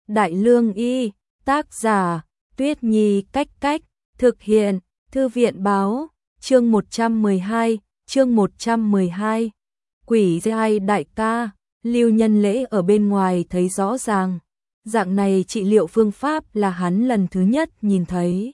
Đại Lương Y, tác giả, Tuyết Nhi Cách Cách, thực hiện, Thư viện báo, chương 112, Quỷ giai đại ca, Lưu Nhân Lễ ở bên ngoài thấy rõ ràng, dạng này trị liệu phương pháp là hắn lần thứ nhất nhìn thấy.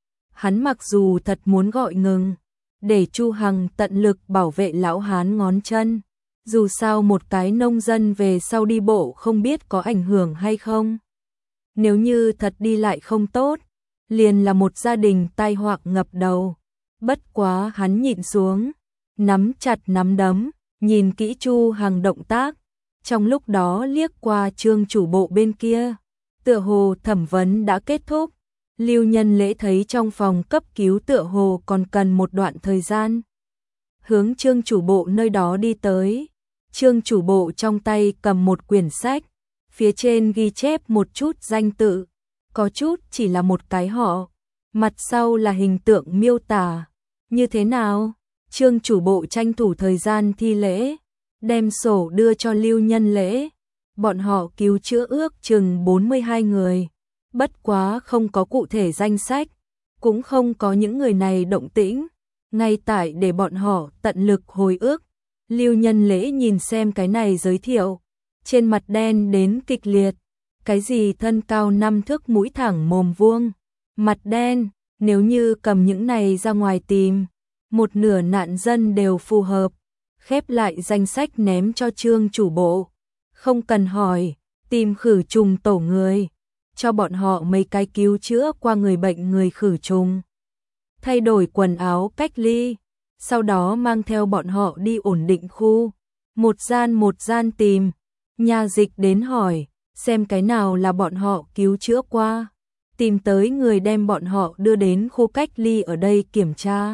Hắn mặc dù thật muốn gọi ngừng, để Chu Hằng tận lực bảo vệ lão hán ngón chân, dù sao một cái nông dân về sau đi bộ không biết có ảnh hưởng hay không. Nếu như thật đi lại không tốt, liền là một gia đình tai họa ngập đầu. Bất quá hắn nhịn xuống, nắm chặt nắm đấm, nhìn kỹ Chu Hằng động tác, trong lúc đó liếc qua Trương chủ bộ bên kia, tựa hồ thẩm vấn đã kết thúc. Lưu Nhân Lễ thấy trong phòng cấp cứu tựa hồ còn cần một đoạn thời gian, hướng Trương chủ bộ nơi đó đi tới. Trương chủ bộ trong tay cầm một quyển sách, phía trên ghi chép một chút danh tự, có chút chỉ là một cái họ, mặt sau là hình tượng miêu tả. Như thế nào? Trương chủ bộ tranh thủ thời gian thi lễ, đem sổ đưa cho Lưu Nhân Lễ. Bọn họ cứu chữa ước chừng 42 người, bất quá không có cụ thể danh sách, cũng không có những người này động tĩnh, ngay tại để bọn họ tận lực hồi ức. Lưu Nhân Lễ nhìn xem cái này giới thiệu, trên mặt đen đến kịch liệt. Cái gì thân cao 5 thước mũi thẳng mồm vuông, mặt đen, nếu như cầm những này ra ngoài tìm, một nửa nạn dân đều phù hợp. Khép lại danh sách ném cho Trương chủ bộ, không cần hỏi, tìm khử trùng tổ người, cho bọn họ mấy cái cứu chữa qua người bệnh người khử trùng, thay đổi quần áo cách ly, sau đó mang theo bọn họ đi ổn định khu, một gian tìm. Nha dịch đến hỏi, xem cái nào là bọn họ cứu chữa qua, tìm tới người đem bọn họ đưa đến khu cách ly ở đây kiểm tra.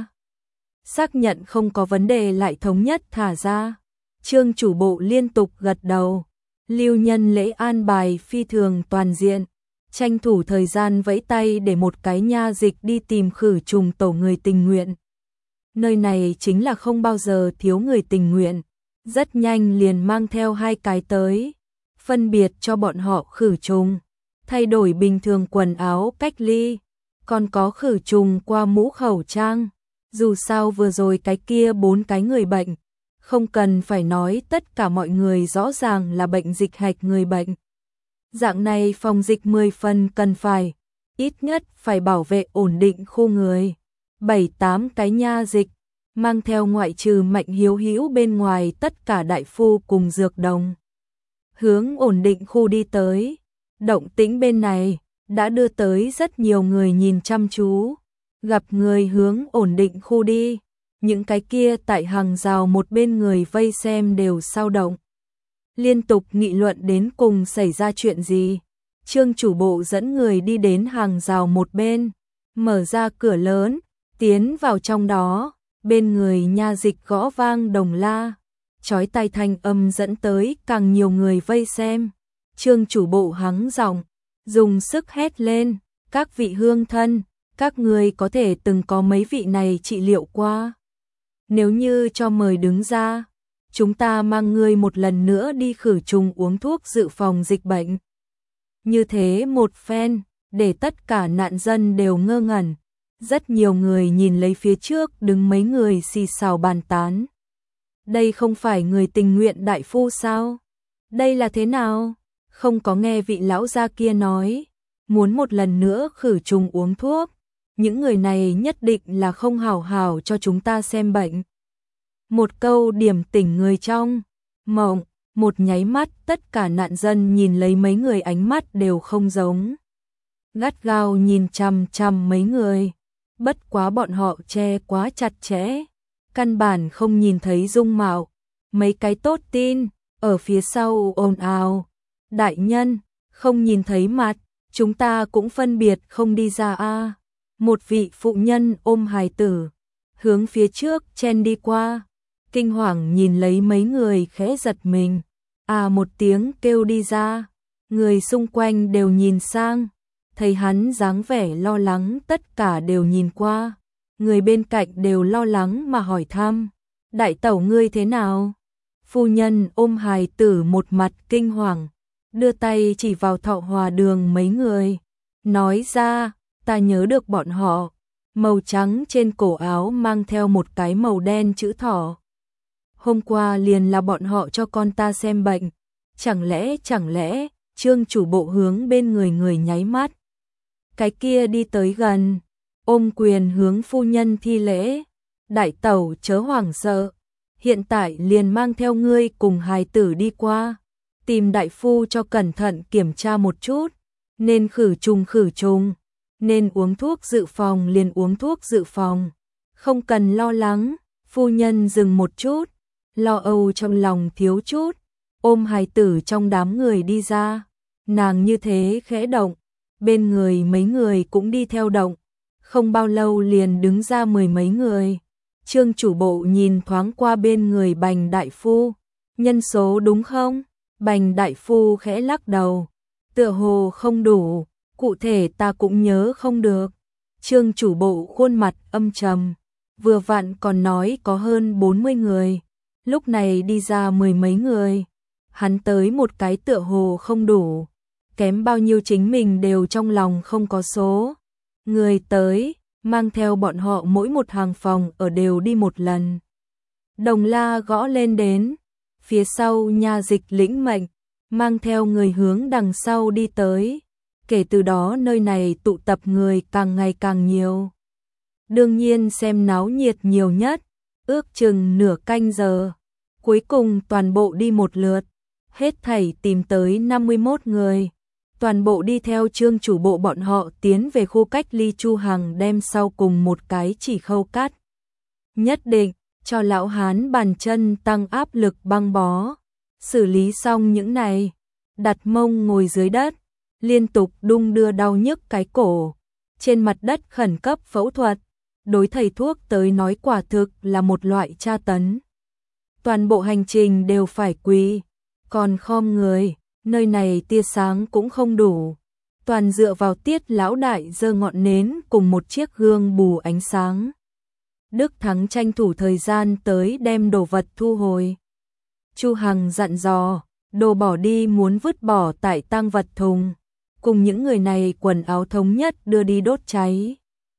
Xác nhận không có vấn đề lại thống nhất thả ra. Trương chủ bộ liên tục gật đầu. Lưu Nhân Lễ an bài phi thường toàn diện, tranh thủ thời gian vẫy tay để một cái nha dịch đi tìm khử trùng tổ người tình nguyện. Nơi này chính là không bao giờ thiếu người tình nguyện, rất nhanh liền mang theo 2 cái tới, phân biệt cho bọn họ khử trùng, thay đổi bình thường quần áo cách ly, còn có khử trùng qua mũ khẩu trang. Dù sao vừa rồi cái kia 4 cái người bệnh, không cần phải nói, tất cả mọi người rõ ràng là bệnh dịch hạch người bệnh. Dạng này phòng dịch 10 phần cần phải, ít nhất phải bảo vệ ổn định khu người. 7-8 cái nha dịch, mang theo ngoại trừ Mạnh Hiếu Hữu bên ngoài tất cả đại phu cùng dược đồng, hướng ổn định khu đi tới. Động tĩnh bên này đã đưa tới rất nhiều người nhìn chăm chú. Gặp người hướng ổn định khu đi, những cái kia tại hàng rào một bên người vây xem đều xao động, liên tục nghị luận đến cùng xảy ra chuyện gì. Trương chủ bộ dẫn người đi đến hàng rào một bên, mở ra cửa lớn, tiến vào trong đó, bên người nha dịch gõ vang đồng la, chói tai thanh âm dẫn tới càng nhiều người vây xem. Trương chủ bộ hắng giọng, dùng sức hét lên, các vị hương thân, các người có thể từng có mấy vị này trị liệu qua. Nếu như cho mời đứng ra, chúng ta mang người một lần nữa đi khử trùng uống thuốc dự phòng dịch bệnh. Như thế một phen, để tất cả nạn dân đều ngơ ngẩn. Rất nhiều người nhìn lấy phía trước đứng mấy người xì xào bàn tán. Đây không phải người tình nguyện đại phu sao? Đây là thế nào? Không có nghe vị lão gia kia nói, muốn một lần nữa khử trùng uống thuốc. Những người này nhất định là không hảo hảo cho chúng ta xem bệnh. Một câu điểm tỉnh người trong mộng, một nháy mắt tất cả nạn dân nhìn lấy mấy người ánh mắt đều không giống. Gắt gao nhìn chằm chằm mấy người, bất quá bọn họ che quá chặt chẽ, căn bản không nhìn thấy dung mạo. Mấy cái tốt tin, ở phía sau ồn ào, đại nhân, không nhìn thấy mặt, chúng ta cũng phân biệt không đi ra a. Một vị phụ nhân ôm hài tử, hướng phía trước chen đi qua, kinh hoàng nhìn lấy mấy người khẽ giật mình, một tiếng kêu đi ra, người xung quanh đều nhìn sang, thấy hắn dáng vẻ lo lắng tất cả đều nhìn qua, người bên cạnh đều lo lắng mà hỏi thăm, đại tẩu ngươi thế nào? Phu nhân ôm hài tử một mặt kinh hoàng, đưa tay chỉ vào Thọ Hòa Đường mấy người, nói ra, ta nhớ được bọn họ, màu trắng trên cổ áo mang theo một cái màu đen chữ thỏ. Hôm qua liền là bọn họ cho con ta xem bệnh, chẳng lẽ, Trương chủ bộ hướng bên người nháy mắt. Cái kia đi tới gần, ôm quyền hướng phu nhân thi lễ, đại tẩu chớ hoảng sợ, hiện tại liền mang theo ngươi cùng hài tử đi qua, tìm đại phu cho cẩn thận kiểm tra một chút, nên khử trùng, nên uống thuốc dự phòng liền uống thuốc dự phòng, không cần lo lắng. Phu nhân dừng một chút, lo âu trong lòng thiếu chút, ôm hài tử trong đám người đi ra, nàng như thế khẽ động, bên người mấy người cũng đi theo động, không bao lâu liền đứng ra mười mấy người. Trương chủ bộ nhìn thoáng qua bên người Bành đại phu, nhân số đúng không? Bành đại phu khẽ lắc đầu, tựa hồ không đủ, cụ thể ta cũng nhớ không được. Trương chủ bộ khuôn mặt âm trầm, vừa vặn còn nói có hơn 40 người, lúc này đi ra mười mấy người, hắn tới một cái tựa hồ không đủ, kém bao nhiêu chính mình đều trong lòng không có số. Người tới, mang theo bọn họ mỗi một hàng phòng ở đều đi một lần. Đồng la gõ lên đến, phía sau nha dịch lĩnh mệnh, mang theo người hướng đằng sau đi tới. Kể từ đó nơi này tụ tập người càng ngày càng nhiều. Đương nhiên xem náo nhiệt nhiều nhất, ước chừng nửa canh giờ. Cuối cùng toàn bộ đi một lượt, hết thảy tìm tới 51 người. Toàn bộ đi theo Trương chủ bộ bọn họ tiến về khu cách ly. Chu Hằng đem sau cùng một cái chỉ khâu cắt. Nhất định, cho lão hán bàn chân tăng áp lực băng bó. Xử lý xong những này, đặt mông ngồi dưới đất, liên tục đung đưa đau nhức cái cổ. Trên mặt đất khẩn cấp phẫu thuật, đối thầy thuốc tới nói quả thực là một loại tra tấn. Toàn bộ hành trình đều phải quỳ, còn khom người. Nơi này tia sáng cũng không đủ, toàn dựa vào Tiết lão đại giơ ngọn nến cùng một chiếc gương bù ánh sáng. Đức Thắng tranh thủ thời gian tới đem đồ vật thu hồi. Chu Hằng dặn dò, đồ bỏ đi muốn vứt bỏ tại tang vật thùng, cùng những người này quần áo thống nhất đưa đi đốt cháy.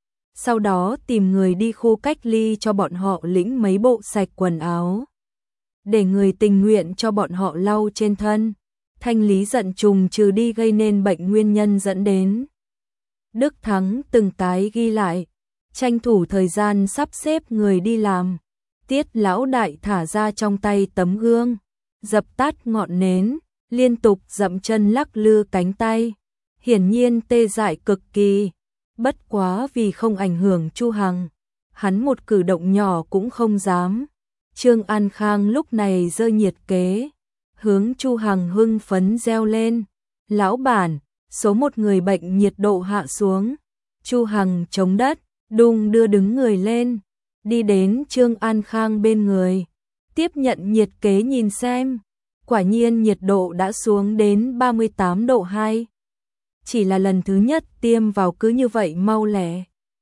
Sau đó tìm người đi khu cách ly cho bọn họ lĩnh mấy bộ sạch quần áo, để người tình nguyện cho bọn họ lau trên thân. Thanh lý giận trùng trừ đi gây nên bệnh nguyên nhân dẫn đến. Đức Thắng từng cái ghi lại, tranh thủ thời gian sắp xếp người đi làm. Tiết lão đại thả ra trong tay tấm gương, dập tắt ngọn nến, liên tục dậm chân lắc lư cánh tay, hiển nhiên tê dại cực kỳ. Bất quá vì không ảnh hưởng Chu Hằng, hắn một cử động nhỏ cũng không dám. Trương An Khang lúc này giơ nhiệt kế, hướng Chu Hằng hưng phấn reo lên, lão bản, số một người bệnh nhiệt độ hạ xuống. Chu Hằng chống đất, đung đưa đứng người lên, đi đến Trương An Khang bên người, tiếp nhận nhiệt kế nhìn xem, quả nhiên nhiệt độ đã xuống đến 38 độ 2. Chỉ là lần thứ nhất tiêm vào cứ như vậy mau lẹ.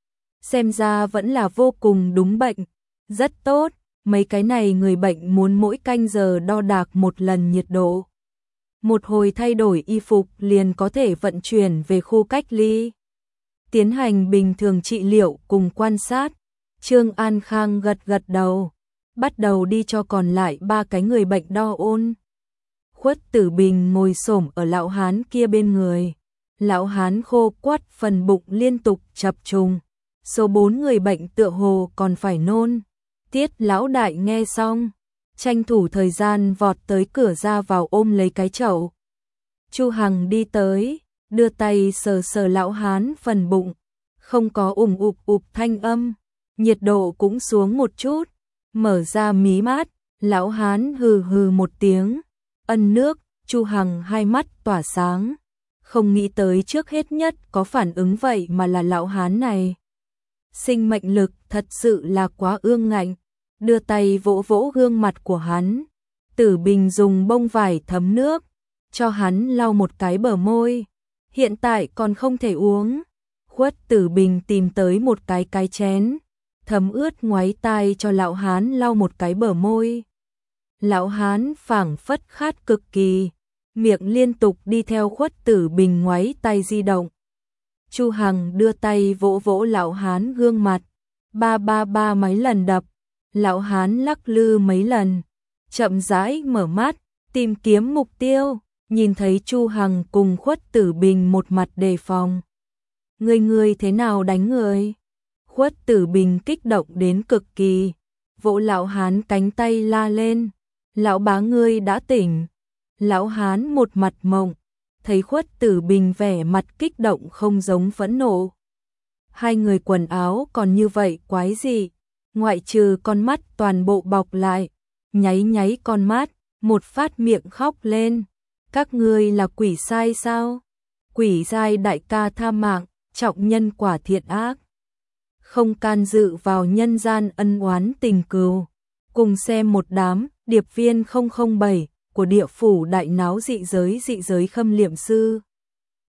Xem ra vẫn là vô cùng đúng bệnh, rất tốt. Mấy cái này người bệnh muốn mỗi canh giờ đo đạc một lần nhiệt độ. Một hồi thay đổi y phục liền có thể vận chuyển về khu cách ly. Tiến hành bình thường trị liệu cùng quan sát. Trương An Khang gật gật đầu, bắt đầu đi cho còn lại 3 cái người bệnh đo ôn. Khuất Tử Bình ngồi xổm ở lão hán kia bên người. Lão hán khô quắt phần bụng liên tục chập trùng. Số 4 người bệnh tựa hồ còn phải nôn. Tiết lão đại nghe xong, tranh thủ thời gian vọt tới cửa ra vào ôm lấy cái chậu. Chu Hằng đi tới, đưa tay sờ sờ lão hán phần bụng, không có ủng ụp thanh âm, nhiệt độ cũng xuống một chút, mở ra mí mắt, lão hán hừ hừ một tiếng, ân nước. Chu Hằng hai mắt tỏa sáng, không nghĩ tới trước hết nhất có phản ứng vậy mà là lão hán này. Sinh mệnh lực thật sự là quá ương ngạnh, đưa tay vỗ vỗ gương mặt của hắn. Tử Bình dùng bông vải thấm nước, cho hắn lau một cái bờ môi. Hiện tại còn không thể uống. Khuất Tử Bình tìm tới một cái chén, thấm ướt ngoáy tai cho lão hán lau một cái bờ môi. Lão hán phảng phất khát cực kỳ, miệng liên tục đi theo Khuất Tử Bình ngoáy tay di động. Chu Hằng đưa tay vỗ vỗ lão hán gương mặt, ba ba ba mấy lần đập, lão hán lắc lư mấy lần, chậm rãi mở mắt, tìm kiếm mục tiêu, nhìn thấy Chu Hằng cùng Khuất Tử Bình một mặt đề phòng. Người thế nào đánh người? Khuất Tử Bình kích động đến cực kỳ, vỗ lão hán cánh tay la lên, lão bá ngươi đã tỉnh. Lão hán một mặt mộng, thấy Khuất Tử Bình vẻ mặt kích động không giống phẫn nộ. Hai người quần áo còn như vậy quái gì, ngoại trừ con mắt toàn bộ bọc lại, nháy nháy con mắt, một phát miệng khóc lên. Các ngươi là quỷ sai sao? Quỷ sai đại ca tha mạng, trọng nhân quả thiện ác. Không can dự vào nhân gian ân oán tình cừu. Cùng xem một đám điệp viên 007 của địa phủ đại náo dị giới khâm liệm sư.